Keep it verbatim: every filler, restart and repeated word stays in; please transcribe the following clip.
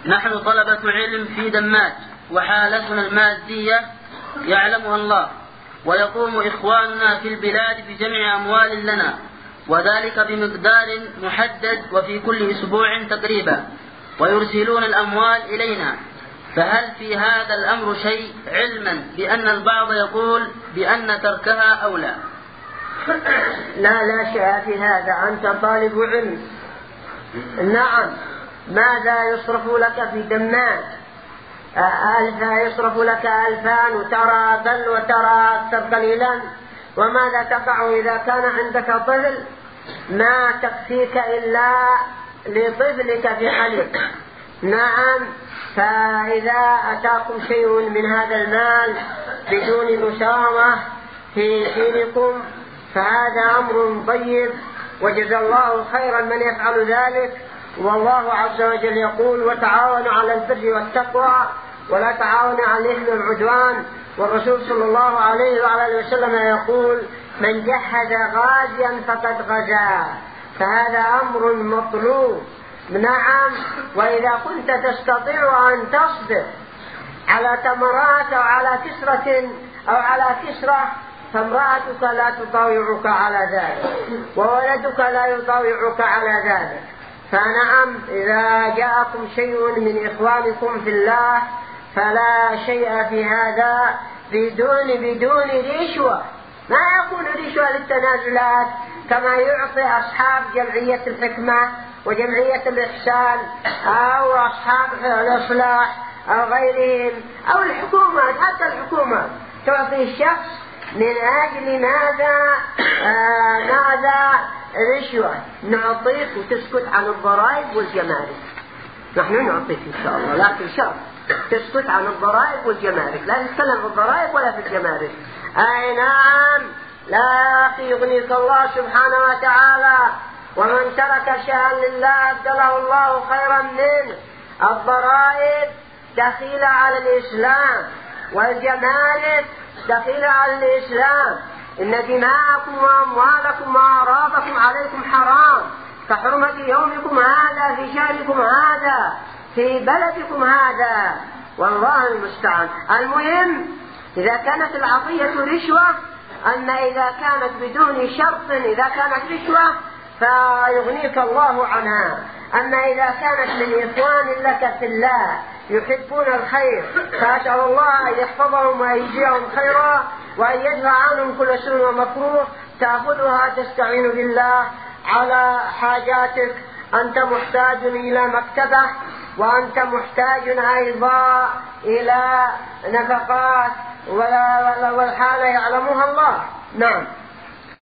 نحن طلبة علم في دماج، وحالتنا المادية يعلمها الله، ويقوم إخواننا في البلاد بجمع أموال لنا، وذلك بمقدار محدد وفي كل أسبوع تقريبا، ويرسلون الأموال إلينا. فهل في هذا الأمر شيء، علما بأن البعض يقول بأن تركها أولى؟ لا لا شيء في هذا، أنت طالب علم. نعم، ماذا يصرف لك في دماج؟ ألفا يصرف لك ألفان وترى أقل وترى أكثر قليلا، وماذا تقع إذا كان عندك طفل ما تكفيك إلا لطفلك في حلق؟ نعم، فإذا أتاكم شيء من هذا المال بدون مساومة في حينكم فهذا أمر طيب، وجزى الله خيرا من يفعل ذلك. والله عز وجل يقول: وتعاونوا على البر والتقوى ولا تعاونوا على الإثم والعدوان. والرسول صلى الله عليه وعلى وسلم يقول: من جهز غازيا فقد غزا. فهذا أمر مطلوب. نعم، وإذا كنت تستطيع أن تصبر على تمرات أو على كسرة أو على كسرة فامرأتك لا تطاوعك على ذلك، وولدك لا يطاوعك على ذلك. فنعم، إذا جاءكم شيء من إخوانكم في الله فلا شيء في هذا بدون بدون رشوة. ما يكون رشوة للتنازلات كما يعطي أصحاب جمعية الحكمة وجمعية الإحسان أو أصحاب الإصلاح أو غيرهم أو الحكومة. حتى الحكومة تعطي الشخص من أجل ماذا؟ آه ماذا؟ رشوة. نعطيك وتسكت عن الضرائب والجمارك. نحن نعطيك إن شاء الله، لكن شرط تسكت عن الضرائب والجمارك، لا تتكلم في الضرائب ولا في الجمارك. أي نعم، لا يغنيك الله سبحانه وتعالى. ومن ترك شيئا لله أبدله الله خيرا منه. الضرائب دخيلة على الإسلام، والجمارك دخيلة على الإسلام. إن دماءكم وأموالكم وأعراضكم عليكم حرام كحرمة يومكم هذا في شهركم هذا في بلدكم هذا، والله المستعان. المهم، إذا كانت العطية رشوة، أما إذا كانت بدون شرط، إذا كانت رشوة فيغنيك الله عنها. أما إذا كانت من إخوان لك في الله يحبون الخير فأسأل الله أن يحفظهم ويجزيهم خيرا وأن يدفع عنهم كل سوء ومكروه، تأخذها تستعين بالله على حاجاتك. أنت محتاج إلى مكتبة، وأنت محتاج أيضا إلى نفقات، والحالة يعلمها الله. نعم.